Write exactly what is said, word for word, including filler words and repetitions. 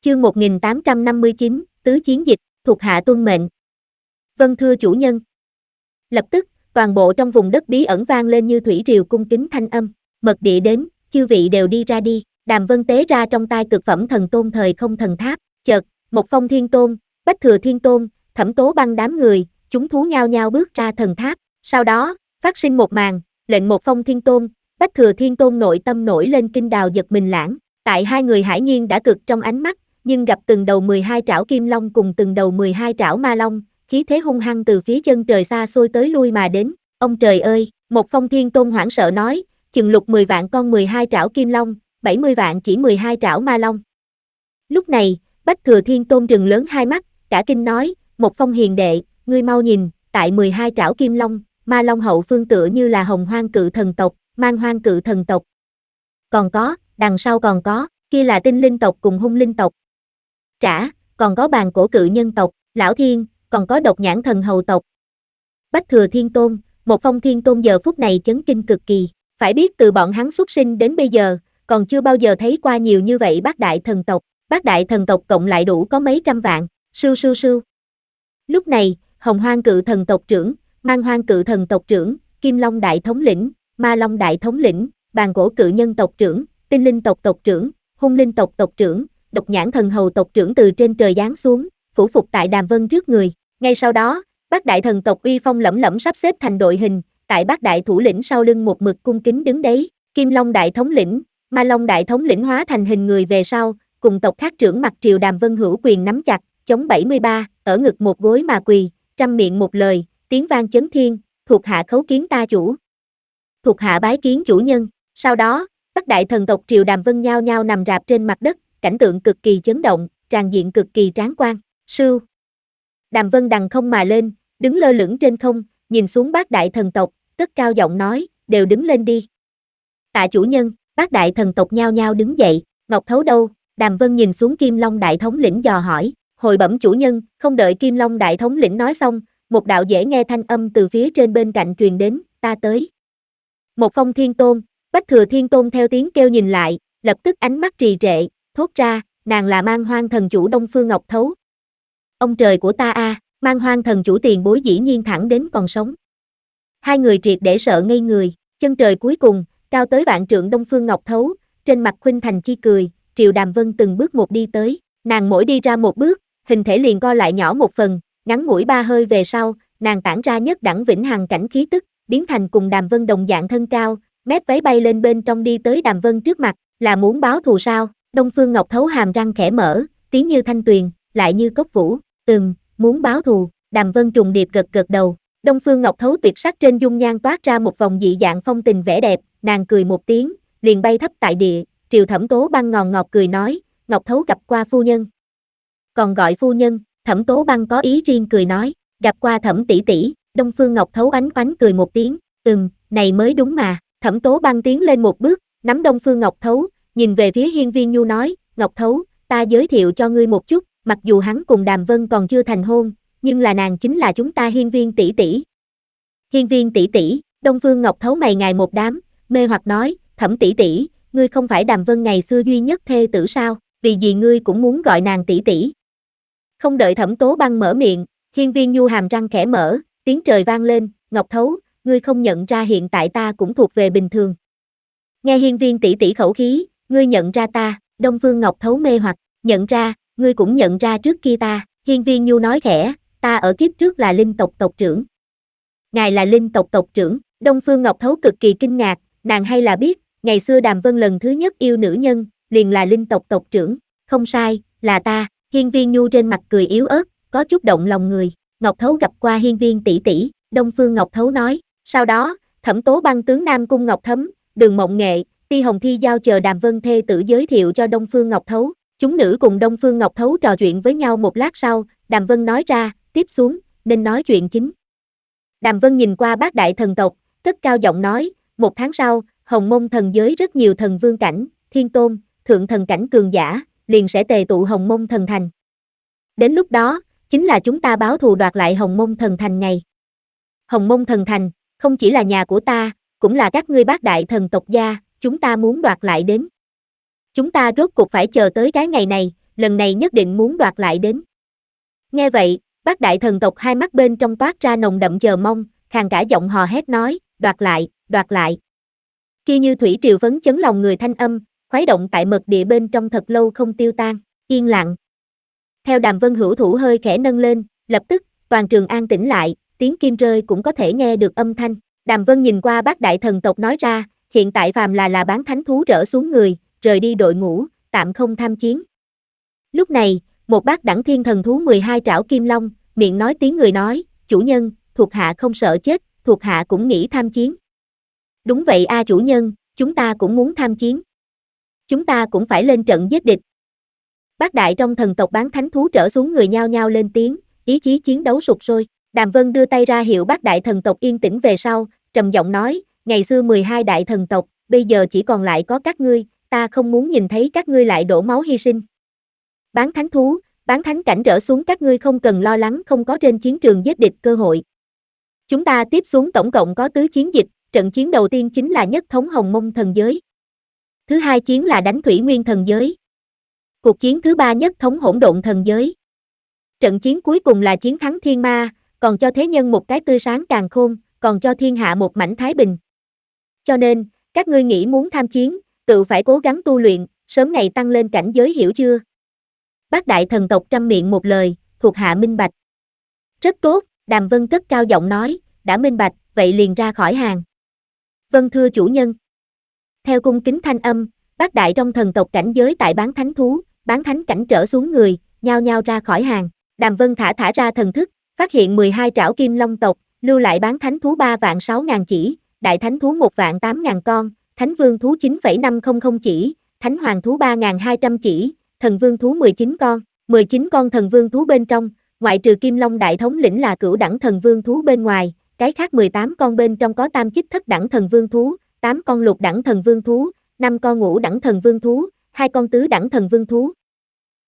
Chương một nghìn tám trăm năm mươi chín, Tứ Chiến Dịch, thuộc hạ tuân mệnh. Vâng thưa chủ nhân. Lập tức, toàn bộ trong vùng đất bí ẩn vang lên như thủy triều cung kính thanh âm, mật địa đến, chư vị đều đi ra đi. Đàm Vân tế ra trong tay cực phẩm thần tôn thời không thần tháp, chợt, một Phong Thiên Tôn, Bách Thừa Thiên Tôn, Thẩm Tố Băng đám người, chúng thú nhao nhao bước ra thần tháp, sau đó, phát sinh một màn, lệnh một Phong Thiên Tôn, Bách Thừa Thiên Tôn nội tâm nổi lên kinh đào giật mình lãng, tại hai người hải nhiên đã cực trong ánh mắt, nhưng gặp từng đầu mười hai trảo kim long cùng từng đầu mười hai trảo ma long, khí thế hung hăng từ phía chân trời xa xôi tới lui mà đến. Ông trời ơi, một Phong Thiên Tôn hoảng sợ nói, chừng lục mười vạn con mười hai trảo kim long, bảy mươi vạn chỉ mười hai trảo ma long. Lúc này, Bách Thừa Thiên Tôn trừng lớn hai mắt, cả kinh nói, một Phong hiền đệ, ngươi mau nhìn, tại mười hai trảo kim long, ma long hậu phương tựa như là hồng hoang cự thần tộc, man hoang cự thần tộc. Còn có, đằng sau còn có, kia là tinh linh tộc cùng hung linh tộc. Trả, còn có bàn cổ cự nhân tộc, lão thiên, còn có độc nhãn thần hầu tộc. Bách Thừa Thiên Tôn, một Phong Thiên Tôn giờ phút này chấn kinh cực kỳ, phải biết từ bọn hắn xuất sinh đến bây giờ, còn chưa bao giờ thấy qua nhiều như vậy bát đại thần tộc, bát đại thần tộc cộng lại đủ có mấy trăm vạn, sưu sưu sưu. Lúc này, hồng hoang cự thần tộc trưởng, man hoang cự thần tộc trưởng, kim long đại thống lĩnh, ma long đại thống lĩnh, bàn cổ cự nhân tộc trưởng, tinh linh tộc tộc trưởng, hung linh tộc tộc trưởng, độc nhãn thần hầu tộc trưởng từ trên trời giáng xuống, phủ phục tại Đàm Vân trước người. Ngay sau đó, bát đại thần tộc uy phong lẫm lẫm sắp xếp thành đội hình, tại bát đại thủ lĩnh sau lưng một mực cung kính đứng đấy, kim long đại thống lĩnh, ma long đại thống lĩnh hóa thành hình người về sau, cùng tộc khác trưởng mặt triều Đàm Vân hữu quyền nắm chặt, chống bảy mươi ba, ở ngực một gối mà quỳ, trăm miệng một lời, tiếng vang chấn thiên, thuộc hạ khấu kiến ta chủ. Thuộc hạ bái kiến chủ nhân. Sau đó, bát đại thần tộc triều Đàm Vân nhao nhao nằm rạp trên mặt đất, cảnh tượng cực kỳ chấn động, tràn diện cực kỳ tráng quan. Sưu. Đàm Vân đằng không mà lên, đứng lơ lửng trên không, nhìn xuống bát đại thần tộc, cất cao giọng nói, đều đứng lên đi. Tạ chủ nhân, bát đại thần tộc nhao nhao đứng dậy, Ngọc Thấu đâu? Đàm Vân nhìn xuống Kim Long đại thống lĩnh dò hỏi, hồi bẩm chủ nhân, không đợi Kim Long đại thống lĩnh nói xong, một đạo dễ nghe thanh âm từ phía trên bên cạnh truyền đến, ta tới. Một Phong Thiên Tôn, Bách Thừa Thiên Tôn theo tiếng kêu nhìn lại, lập tức ánh mắt trì trệ, thốt ra, nàng là Man Hoang thần chủ Đông Phương Ngọc Thấu. Ông trời của ta a, à, Man Hoang thần chủ tiền bối dĩ nhiên thẳng đến còn sống. Hai người triệt để sợ ngây người, chân trời cuối cùng, cao tới vạn trượng Đông Phương Ngọc Thấu, trên mặt khuynh thành chi cười, triều Đàm Vân từng bước một đi tới, nàng mỗi đi ra một bước, hình thể liền co lại nhỏ một phần, ngắn ngủi ba hơi về sau, nàng tản ra nhất đẳng vĩnh hằng cảnh khí tức, biến thành cùng Đàm Vân đồng dạng thân cao, mép váy bay lên bên trong đi tới Đàm Vân trước mặt, là muốn báo thù sao? Đông Phương Ngọc Thấu hàm răng khẽ mở, tiếng như thanh tuyền, lại như cốc vũ, ừm, muốn báo thù. Đàm Vân trùng điệp gật gật đầu. Đông Phương Ngọc Thấu tuyệt sắc trên dung nhan toát ra một vòng dị dạng phong tình vẻ đẹp, nàng cười một tiếng, liền bay thấp tại địa, triều Thẩm Tố Băng ngòn ngọt cười nói, Ngọc Thấu gặp qua phu nhân. Còn gọi phu nhân, Thẩm Tố Băng có ý riêng cười nói, gặp qua Thẩm tỷ tỷ. Đông Phương Ngọc Thấu ánh oánh cười một tiếng, ừm, này mới đúng mà. Thẩm Tố Băng tiến lên một bước, nắm Đông Phương Ngọc Thấu, nhìn về phía Hiên Viên Nhu nói, Ngọc Thấu, ta giới thiệu cho ngươi một chút, mặc dù hắn cùng Đàm Vân còn chưa thành hôn, nhưng là nàng chính là chúng ta Hiên Viên tỷ tỷ. Hiên Viên tỷ tỷ, Đông Phương Ngọc Thấu mày ngài một đám, mê hoặc nói, Thẩm tỷ tỷ, ngươi không phải Đàm Vân ngày xưa duy nhất thê tử sao, vì gì ngươi cũng muốn gọi nàng tỷ tỷ? Không đợi Thẩm Tố Băng mở miệng, Hiên Viên Nhu hàm răng khẽ mở, tiếng trời vang lên, Ngọc Thấu, ngươi không nhận ra hiện tại ta cũng thuộc về bình thường. Nghe Hiên Viên tỷ tỷ khẩu khí, ngươi nhận ra ta? Đông Phương Ngọc Thấu mê hoặc, nhận ra, ngươi cũng nhận ra trước kia ta. Hiên Viên Nhu nói khẽ, ta ở kiếp trước là linh tộc tộc trưởng. Ngài là linh tộc tộc trưởng? Đông Phương Ngọc Thấu cực kỳ kinh ngạc, nàng hay là biết, ngày xưa Đàm Vân lần thứ nhất yêu nữ nhân, liền là linh tộc tộc trưởng. Không sai, là ta. Hiên Viên Nhu trên mặt cười yếu ớt, có chút động lòng người. Ngọc Thấu gặp qua Hiên Viên tỷ tỷ, Đông Phương Ngọc Thấu nói. Sau đó, Thẩm Tố Băng tướng Nam Cung Ngọc Thấm, Đường Mộng Nghệ, Ti Hồng Thi giao chờ Đàm Vân thê tử giới thiệu cho Đông Phương Ngọc Thấu. Chúng nữ cùng Đông Phương Ngọc Thấu trò chuyện với nhau một lát sau, Đàm Vân nói ra, tiếp xuống, nên nói chuyện chính. Đàm Vân nhìn qua bát đại thần tộc, cất cao giọng nói, một tháng sau, Hồng Mông thần giới rất nhiều thần vương cảnh, thiên tôn, thượng thần cảnh cường giả, liền sẽ tề tụ Hồng Mông thần thành. Đến lúc đó, chính là chúng ta báo thù đoạt lại Hồng Mông thần thành ngày. Hồng Mông thần thành, không chỉ là nhà của ta, cũng là các ngươi bát đại thần tộc gia, chúng ta muốn đoạt lại đến. Chúng ta rốt cuộc phải chờ tới cái ngày này, lần này nhất định muốn đoạt lại đến. Nghe vậy, bát đại thần tộc hai mắt bên trong toát ra nồng đậm chờ mong, khàn cả giọng hò hét nói, đoạt lại, đoạt lại. Kia như thủy triều phấn chấn lòng người thanh âm, khuấy động tại mật địa bên trong thật lâu không tiêu tan, yên lặng. Theo Đàm Vân hữu thủ hơi khẽ nâng lên, lập tức, toàn trường an tĩnh lại, tiếng kim rơi cũng có thể nghe được âm thanh. Đàm Vân nhìn qua bát đại thần tộc nói ra, hiện tại phàm là là bán thánh thú rỡ xuống người, rời đi đội ngũ, tạm không tham chiến. Lúc này, một bát đẳng thiên thần thú mười hai trảo kim long, miệng nói tiếng người nói, chủ nhân, thuộc hạ không sợ chết, thuộc hạ cũng nghĩ tham chiến. Đúng vậy a chủ nhân, chúng ta cũng muốn tham chiến. Chúng ta cũng phải lên trận giết địch. Bát đại trong thần tộc bán thánh thú trở xuống người nhao nhao lên tiếng, ý chí chiến đấu sục sôi. Đàm Vân đưa tay ra hiệu bát đại thần tộc yên tĩnh về sau, trầm giọng nói, ngày xưa mười hai đại thần tộc, bây giờ chỉ còn lại có các ngươi, ta không muốn nhìn thấy các ngươi lại đổ máu hy sinh. Bán thánh thú, bán thánh cảnh trở xuống các ngươi không cần lo lắng không có trên chiến trường giết địch cơ hội. Chúng ta tiếp xuống tổng cộng có tứ chiến dịch, trận chiến đầu tiên chính là nhất thống Hồng Mông thần giới. Thứ hai chiến là đánh Thủy Nguyên thần giới. Cuộc chiến thứ ba nhất thống Hỗn Độn thần giới. Trận chiến cuối cùng là chiến thắng thiên ma, còn cho thế nhân một cái tươi sáng càn khôn, còn cho thiên hạ một mảnh thái bình. Cho nên, các ngươi nghĩ muốn tham chiến, tự phải cố gắng tu luyện, sớm ngày tăng lên cảnh giới hiểu chưa? Bát đại thần tộc trăm miệng một lời, thuộc hạ minh bạch. Rất tốt, Đàm Vân cất cao giọng nói, đã minh bạch, vậy liền ra khỏi hàng. Vâng thưa chủ nhân. Theo cung kính thanh âm, bát đại trong thần tộc cảnh giới tại bán thánh thú, bán thánh cảnh trở xuống người, nhao nhao ra khỏi hàng. Đàm Vân thả thả ra thần thức, phát hiện mười hai trảo kim long tộc, lưu lại bán thánh thú ba vạn sáu ngàn chỉ, đại thánh thú một vạn tám ngàn con, thánh vương thú chín phẩy năm không không chỉ, thánh hoàng thú ba ngàn hai trăm chỉ, thần vương thú mười chín con, mười chín con thần vương thú bên trong, ngoại trừ kim long đại thống lĩnh là cửu đẳng thần vương thú bên ngoài, cái khác mười tám con bên trong có tam chích thất đẳng thần vương thú, tám con lục đẳng thần vương thú, năm con ngũ đẳng thần vương thú, hai con tứ đẳng thần vương thú,